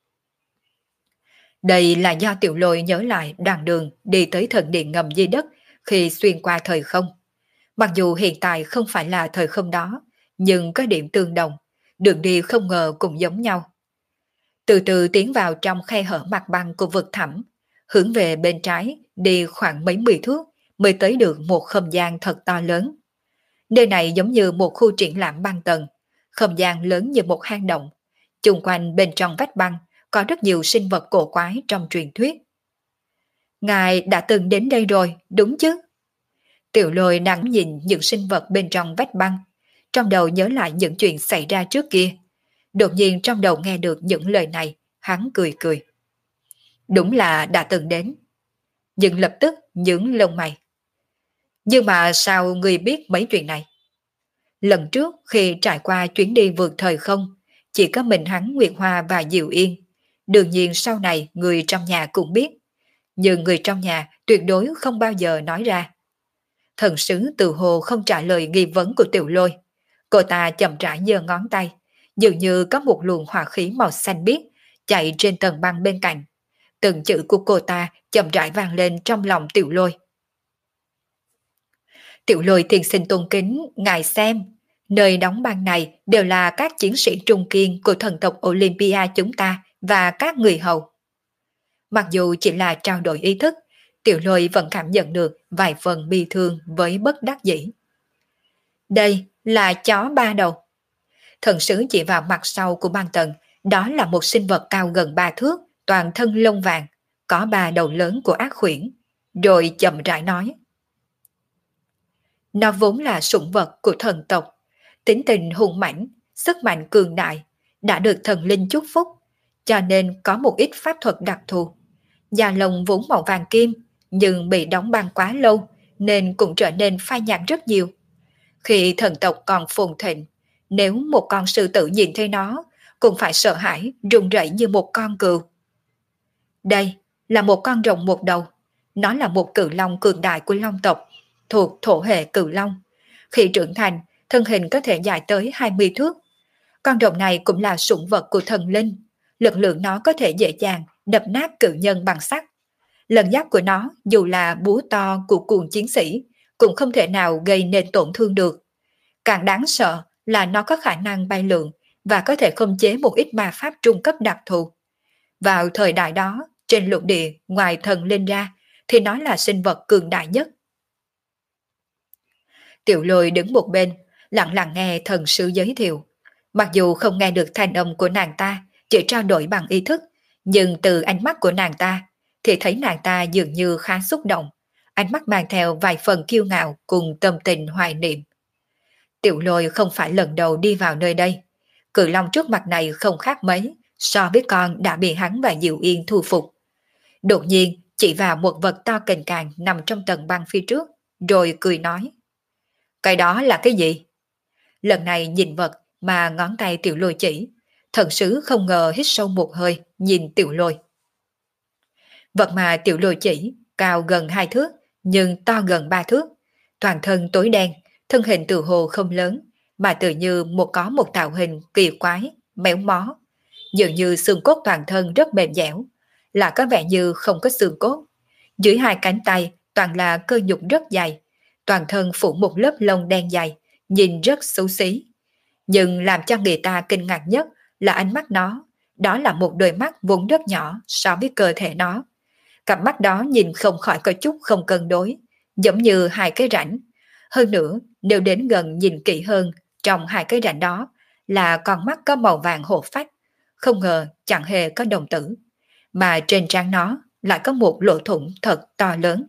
Đây là do Tiểu Lôi nhớ lại đoạn đường đi tới thần điện ngầm dưới đất khi xuyên qua thời không. Mặc dù hiện tại không phải là thời không đó, nhưng có điểm tương đồng, đường đi không ngờ cũng giống nhau. Từ từ tiến vào trong khe hở mặt băng của vực thẳm, hướng về bên trái đi khoảng mấy 10 thước mới tới được một không gian thật to lớn. Nơi này giống như một khu triển lãm băng tầng, không gian lớn như một hang động. Chung quanh bên trong vách băng có rất nhiều sinh vật cổ quái trong truyền thuyết. Ngài đã từng đến đây rồi, đúng chứ? Tiểu Lôi đang nhìn những sinh vật bên trong vách băng, trong đầu nhớ lại những chuyện xảy ra trước kia. Đột nhiên trong đầu nghe được những lời này, hắn cười cười. Đúng là đã từng đến. Nhưng lập tức nhướng lông mày. Nhưng mà sao ngươi biết mấy chuyện này? Lần trước khi trải qua chuyến đi vượt thời không, chỉ có mình hắn Nguyệt Hoa và Diệu Yên. Đương nhiên sau này người trong nhà cũng biết. Nhưng người trong nhà tuyệt đối không bao giờ nói ra. Thần sứ Từ Hồ không trả lời nghi vấn của Tiểu Lôi. Cô ta chậm rãi giơ ngón tay, dường như có một luồng hỏa khí màu xanh biếc chạy trên tầng băng bên cạnh. Từng chữ của cô ta chậm rãi vang lên trong lòng Tiểu Lôi. Tiểu Lôi tiên sinh tôn kính, ngài xem, nơi đóng băng này đều là các chiến sĩ trung kiên của thần tộc Olympia chúng ta và các người hầu. Mặc dù chỉ là trao đổi ý thức, Tiểu Lôi vẫn cảm nhận được vài phần bi thương với bất đắc dĩ. Đây là chó ba đầu. Thần sứ chỉ vào mặt sau của băng tầng, đó là một sinh vật cao gần 3 thước, toàn thân lông vàng, có 3 đầu lớn của ác khuyển. Rồi chậm rãi nói. Nó vốn là sủng vật của thần tộc, tính tình hung mãnh, sức mạnh cường đại, đã được thần linh chúc phúc, cho nên có một ít pháp thuật đặc thù. Da lông vốn màu vàng kim, nhưng bị đóng băng quá lâu, nên cũng trở nên phai nhạt rất nhiều. Khi thần tộc còn phồn thịnh, nếu một con sư tử nhìn thấy nó, cũng phải sợ hãi, run rẩy như một con cừu. Đây là một con rồng một đầu, nó là một cự long cường đại của long tộc, thuộc thổ hệ cự long. Khi trưởng thành, thân hình có thể dài tới 20 thước. Con rồng này cũng là sủng vật của thần linh, lực lượng nó có thể dễ dàng đập nát cự nhân bằng sắt. Lần giáp của nó dù là búa to của cuồng chiến sĩ, cũng không thể nào gây nên tổn thương được. Càng đáng sợ là nó có khả năng bay lượn và có thể khống chế một ít ma pháp trung cấp đặc thù. Vào thời đại đó, trên lục địa ngoài thần linh ra, thì nó là sinh vật cường đại nhất. Tiểu Lôi đứng một bên, lặng lặng nghe thần sứ giới thiệu. Mặc dù không nghe được thanh âm của nàng ta, chỉ trao đổi bằng ý thức, nhưng từ ánh mắt của nàng ta, thì thấy nàng ta dường như khá xúc động, ánh mắt mang theo vài phần kiêu ngạo cùng tâm tình hoài niệm. Tiểu Lôi không phải lần đầu đi vào nơi đây, cự long trước mặt này không khác mấy so với con đã bị hắn và Diệu Yên thu phục. Đột nhiên, chỉ vào một vật to cành càng nằm trong tầng băng phía trước, rồi cười nói. Cái đó là cái gì? Lần này nhìn vật mà ngón tay Tiểu Lôi chỉ, thần sứ không ngờ hít sâu một hơi, nhìn Tiểu Lôi. Vật mà Tiểu Lôi chỉ, cao gần 2 thước, nhưng to gần 3 thước, toàn thân tối đen, thân hình tự hồ không lớn, mà tự như có một tạo hình kỳ quái, méo mó, dường như xương cốt toàn thân rất mềm dẻo, là có vẻ như không có xương cốt. Dưới hai cánh tay toàn là cơ nhục rất dày, toàn thân phủ một lớp lông đen dày, nhìn rất xấu xí. Nhưng làm cho người ta kinh ngạc nhất là ánh mắt nó, đó là một đôi mắt vốn rất nhỏ so với cơ thể nó. Cặp mắt đó nhìn không khỏi có chút không cân đối, giống như hai cái rãnh. Hơn nữa, nếu đến gần nhìn kỹ hơn, trong hai cái rãnh đó là con mắt có màu vàng hổ phách, không ngờ chẳng hề có đồng tử, mà trên trán nó lại có một lỗ thủng thật to lớn.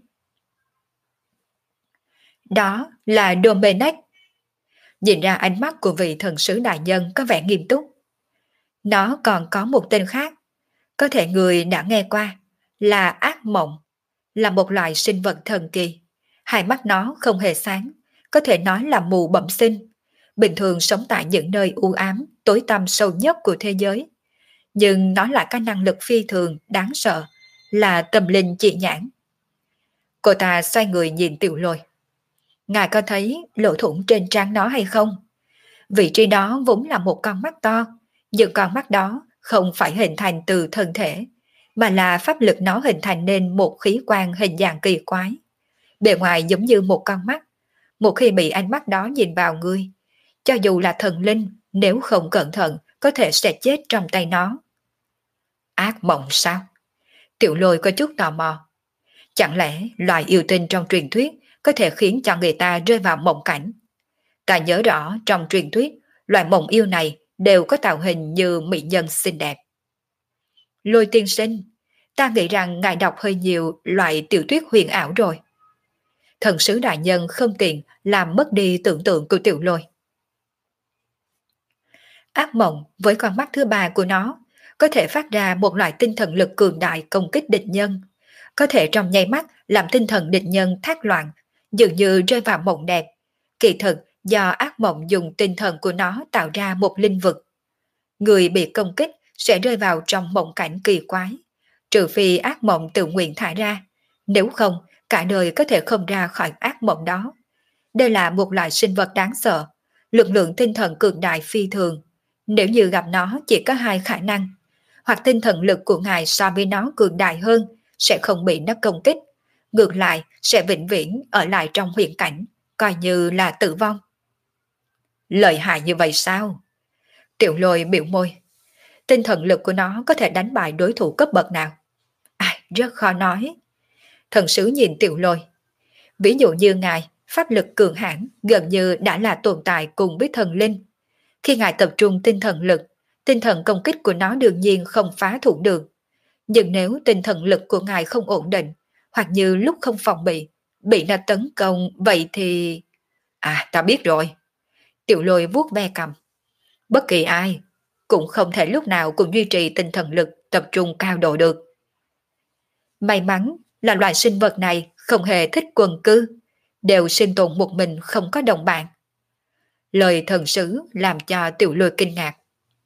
Đó là Domenech. Nhìn ra ánh mắt của vị thần sứ đại nhân có vẻ nghiêm túc. Nó còn có một tên khác, có thể người đã nghe qua, là ác mộng, là một loại sinh vật thần kỳ. Hai mắt nó không hề sáng, có thể nói là mù bẩm sinh, bình thường sống tại những nơi u ám, tối tăm sâu nhất của thế giới. Nhưng nó lại có năng lực phi thường, đáng sợ, là tâm linh chỉ nhãn. Cô ta xoay người nhìn Tiểu Lôi. Ngài có thấy lỗ thủng trên trán nó hay không? Vị trí đó vốn là một con mắt to, nhưng con mắt đó không phải hình thành từ thân thể, mà là pháp lực nó hình thành nên một khí quan hình dạng kỳ quái. Bề ngoài giống như một con mắt, một khi bị ánh mắt đó nhìn vào ngươi, cho dù là thần linh, nếu không cẩn thận, có thể sẽ chết trong tay nó. Ác mộng sao? Tiểu Lôi có chút tò mò. Chẳng lẽ loài yêu tinh trong truyền thuyết có thể khiến cho người ta rơi vào mộng cảnh? Ta nhớ rõ trong truyền thuyết, loài mộng yêu này đều có tạo hình như mỹ nhân xinh đẹp. Lôi tiên sinh, ta nghĩ rằng ngài đọc hơi nhiều loại tiểu thuyết huyền ảo rồi. Thần sứ đại nhân không tiện làm mất đi tưởng tượng của Tiểu Lôi. Ác mộng với con mắt thứ ba của nó có thể phát ra một loại tinh thần lực cường đại công kích địch nhân, có thể trong nháy mắt làm tinh thần địch nhân thác loạn, dường như rơi vào mộng đẹp. Kỳ thực do ác mộng dùng tinh thần của nó tạo ra một linh vực. Người bị công kích sẽ rơi vào trong mộng cảnh kỳ quái, trừ phi ác mộng tự nguyện thả ra, nếu không cả đời có thể không ra khỏi ác mộng đó. Đây là một loại sinh vật đáng sợ, lực lượng tinh thần cường đại phi thường. Nếu như gặp nó chỉ có hai khả năng, hoặc tinh thần lực của ngài so với nó cường đại hơn, sẽ không bị nó công kích, ngược lại sẽ vĩnh viễn ở lại trong huyễn cảnh, coi như là tử vong. Lợi hại như vậy sao? Tiểu Lôi biểu môi. Tinh thần lực của nó có thể đánh bại đối thủ cấp bậc nào? Rất khó nói. Thần sứ nhìn Tiểu Lôi. Ví dụ như ngài, pháp lực cường hãn gần như đã là tồn tại cùng với thần linh. Khi ngài tập trung tinh thần lực, tinh thần công kích của nó đương nhiên không phá thủ được. Nhưng nếu tinh thần lực của ngài không ổn định, hoặc như lúc không phòng bị nó tấn công, vậy thì... Ta biết rồi. Tiểu Lôi vuốt ve cằm. Bất kỳ ai cũng không thể lúc nào cũng duy trì tinh thần lực tập trung cao độ được. May mắn là loài sinh vật này không hề thích quần cư, đều sinh tồn một mình không có đồng bạn. Lời thần sứ làm cho Tiểu Lôi kinh ngạc.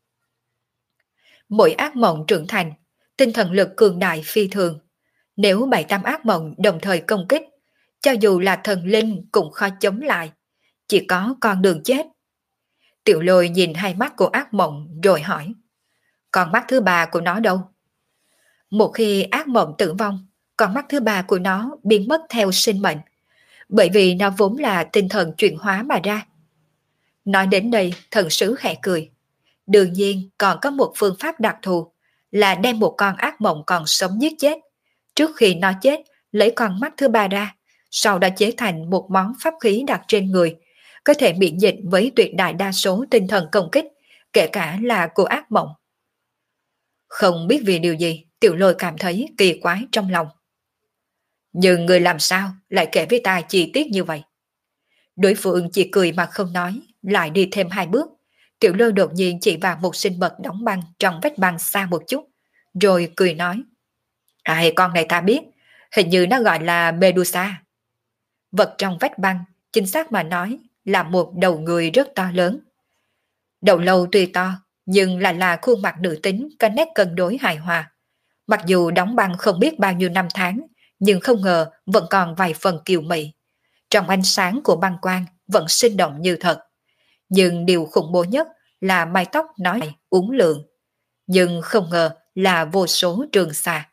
Mỗi ác mộng trưởng thành, tinh thần lực cường đại phi thường. Nếu 7-8 ác mộng đồng thời công kích, cho dù là thần linh cũng khó chống lại, chỉ có con đường chết. Tiểu Lôi nhìn hai mắt của ác mộng rồi hỏi, con mắt thứ ba của nó đâu? Một khi ác mộng tử vong, con mắt thứ ba của nó biến mất theo sinh mệnh, bởi vì nó vốn là tinh thần chuyển hóa mà ra. Nói đến đây, thần sứ khẽ cười. Đương nhiên còn có một phương pháp đặc thù, là đem một con ác mộng còn sống giết chết. Trước khi nó chết, lấy con mắt thứ ba ra, sau đó chế thành một món pháp khí đặt trên người, có thể miễn dịch với tuyệt đại đa số tinh thần công kích, kể cả là của ác mộng. Không biết vì điều gì, Tiểu Lôi cảm thấy kỳ quái trong lòng. Nhưng người làm sao lại kể với ta chi tiết như vậy? Đối phương chỉ cười mà không nói, lại đi thêm 2 bước. Tiểu Lôi đột nhiên chỉ vào một sinh vật đóng băng trong vách băng xa một chút, rồi cười nói. Con này ta biết, Hình như nó gọi là Medusa. Vật trong vách băng, chính xác mà nói, là một đầu người rất to lớn. Đầu lâu tuy to, nhưng lại là khuôn mặt nữ tính có nét cân đối hài hòa. Mặc dù đóng băng không biết bao nhiêu năm tháng, nhưng không ngờ vẫn còn vài phần kiều mị. Trong ánh sáng của băng quang vẫn sinh động như thật. Nhưng điều khủng bố nhất là mái tóc nói uốn lượn. Nhưng không ngờ là vô số trường xà.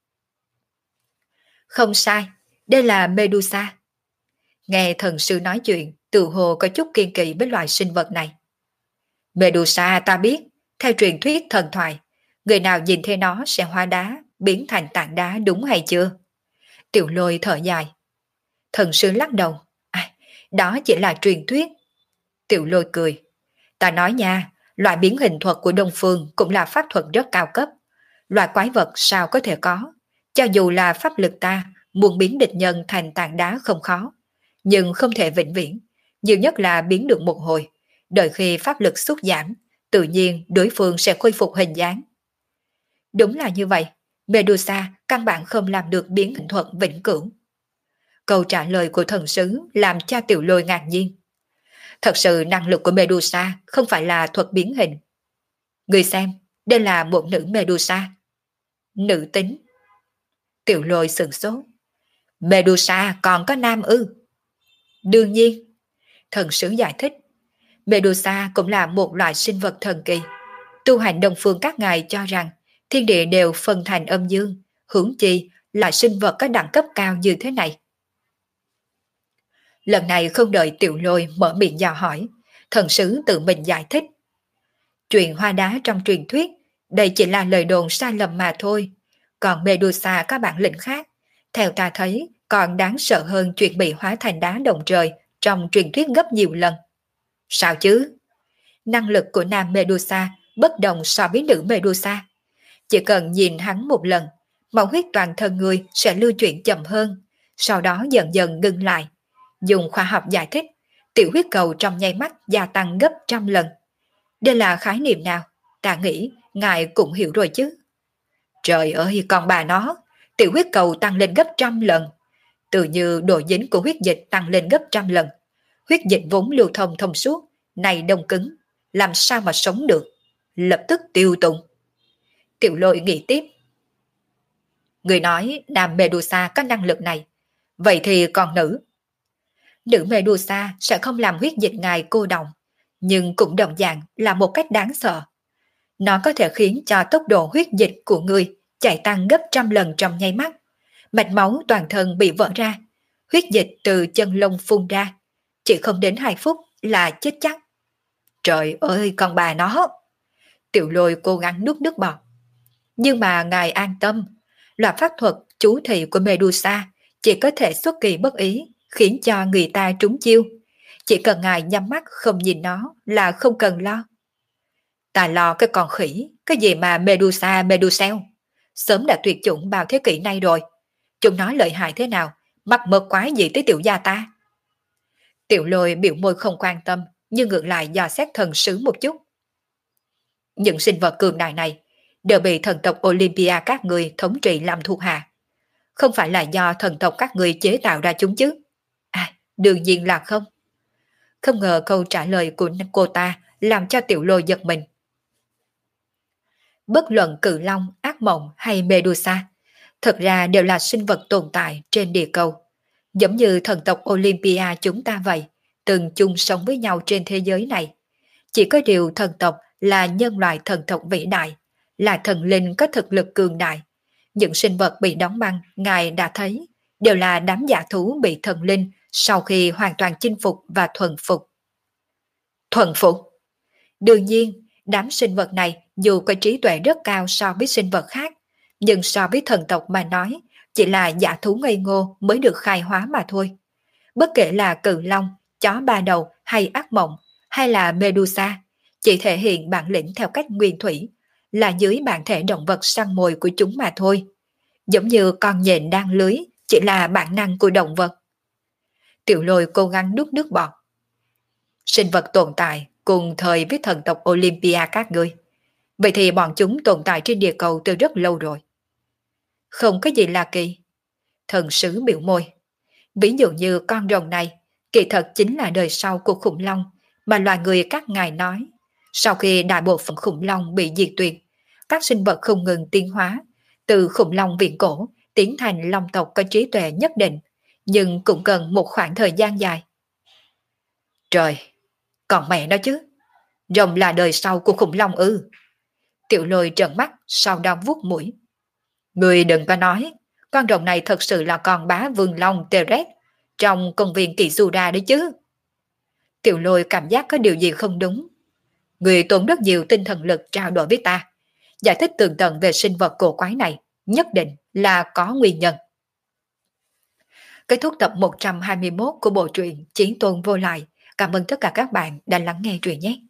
Không sai, đây là Medusa. Nghe thần sư nói chuyện, tự hồ có chút kiên kỵ với loài sinh vật này. Medusa ta biết, theo truyền thuyết thần thoại, người nào nhìn thấy nó sẽ hóa đá, biến thành tảng đá đúng hay chưa? Tiểu Lôi thở dài. Thần sư lắc đầu. Đó chỉ là truyền thuyết. Tiểu Lôi cười. Ta nói nha, loại biến hình thuật của Đông Phương cũng là pháp thuật rất cao cấp. Loại quái vật sao có thể có? Cho dù là pháp lực ta muốn biến địch nhân thành tảng đá không khó, nhưng không thể vĩnh viễn, nhiều nhất là biến được một hồi. Đợi khi pháp lực sút giảm, tự nhiên đối phương sẽ khôi phục hình dáng. Đúng là như vậy, Medusa căn bản không làm được biến hình thuật vĩnh cửu. Câu trả lời của thần sứ làm cho Tiểu Lôi ngạc nhiên. Thật sự năng lực của Medusa không phải là thuật biến hình. Người xem, đây là một nữ Medusa. Nữ tính. Tiểu Lôi sửng sốt. Medusa còn có nam ư? Đương nhiên. Thần sứ giải thích. Medusa cũng là một loại sinh vật thần kỳ. Tu hành Đông Phương các ngài cho rằng thiên địa đều phân thành âm dương, huống chi là sinh vật có đẳng cấp cao như thế này. Lần này không đợi Tiểu Lôi mở miệng dò hỏi, thần sứ tự mình giải thích. Chuyện hoa đá trong truyền thuyết, đây chỉ là lời đồn sai lầm mà thôi. Còn Medusa có bản lĩnh khác, theo ta thấy còn đáng sợ hơn chuyện bị hóa thành đá động trời trong truyền thuyết gấp nhiều lần. Sao chứ? Năng lực của nam Medusa bất đồng so với nữ Medusa. Chỉ cần nhìn hắn một lần, máu huyết toàn thân người sẽ lưu chuyển chậm hơn, sau đó dần dần ngưng lại. Dùng khoa học giải thích, tiểu huyết cầu trong nháy mắt gia tăng gấp 100 lần. Đây là khái niệm nào? Ta nghĩ ngài cũng hiểu rồi chứ. Trời ơi, con bà nó, tiểu huyết cầu tăng lên gấp 100 lần. Tự như độ dính của huyết dịch tăng lên gấp 100 lần. Huyết dịch vốn lưu thông thông suốt, này đông cứng, làm sao mà sống được? Lập tức tiêu tùng. Tiểu Lôi nghĩ tiếp. Người nói nam Medusa có năng lực này, vậy thì còn nữ? Nữ Medusa sẽ không làm huyết dịch ngài cô đọng, nhưng cũng đồng dạng là một cách đáng sợ. Nó có thể khiến cho tốc độ huyết dịch của người chạy tăng gấp 100 lần trong nháy mắt. Mạch máu toàn thân bị vỡ ra, huyết dịch từ chân lông phun ra, chỉ không đến 2 phút là chết chắc. Trời ơi con bà nó! Tiểu Lôi cố gắng nuốt nước bọt. Nhưng mà ngài an tâm, loại pháp thuật chú thị của Medusa chỉ có thể xuất kỳ bất ý, khiến cho người ta trúng chiêu. Chỉ cần ngài nhắm mắt không nhìn nó là không cần lo. Ta lo cái con khỉ, cái gì mà Medusa, Medusel. Sớm đã tuyệt chủng bao thế kỷ nay rồi. Chúng nó lợi hại thế nào, mắc mơ quái gì tới tiểu gia ta. Tiểu Lôi biểu môi không quan tâm, nhưng ngược lại dò xét thần sứ một chút. Những sinh vật cường đại này đều bị thần tộc Olympia các người thống trị làm thuộc hạ. Không phải là do thần tộc các người chế tạo ra chúng chứ? Đương nhiên là không. Không ngờ câu trả lời của cô ta làm cho Tiểu Lôi giật mình. Bất luận cự long, ác mộng hay Medusa, thật ra đều là sinh vật tồn tại trên địa cầu. Giống như thần tộc Olympia chúng ta vậy, từng chung sống với nhau trên thế giới này. Chỉ có điều thần tộc là nhân loại thần tộc vĩ đại, là thần linh có thực lực cường đại. Những sinh vật bị đóng băng, ngài đã thấy, đều là đám giả thú bị thần linh sau khi hoàn toàn chinh phục và thuần phục. Thuần phục? Đương nhiên, đám sinh vật này dù có trí tuệ rất cao so với sinh vật khác, nhưng so với thần tộc mà nói, chỉ là giả thú ngây ngô mới được khai hóa mà thôi. Bất kể là cự long, chó ba đầu hay ác mộng, hay là Medusa, chỉ thể hiện bản lĩnh theo cách nguyên thủy, là dưới bản thể động vật săn mồi của chúng mà thôi. Giống như con nhện đang lưới, chỉ là bản năng của động vật. Tiểu Lôi cố gắng nuốt nước bọt. Sinh vật tồn tại cùng thời với thần tộc Olympia các ngươi. Vậy thì bọn chúng tồn tại trên địa cầu từ rất lâu rồi. Không có gì là kỳ. Thần sứ biểu môi. Ví dụ như con rồng này, kỳ thật chính là đời sau của khủng long mà loài người các ngài nói. Sau khi đại bộ phận khủng long bị diệt tuyệt, các sinh vật không ngừng tiến hóa, từ khủng long viễn cổ tiến thành long tộc có trí tuệ nhất định, nhưng cũng cần một khoảng thời gian dài. Trời, còn mẹ nó chứ, rồng là đời sau của khủng long ư? Tiểu Lôi trợn mắt, sau đó vuốt mũi. Người đừng có nói, con rồng này thật sự là con bá vương long Teret trong công viên Kizura đấy chứ. Tiểu Lôi cảm giác có điều gì không đúng. Người tốn rất nhiều tinh thần lực trao đổi với ta, giải thích tường tận về sinh vật cổ quái này, nhất định là có nguyên nhân. Kết thúc tập 121 của bộ truyện Chiến Tôn Vô Lại. Cảm ơn tất cả các bạn đã lắng nghe truyện nhé.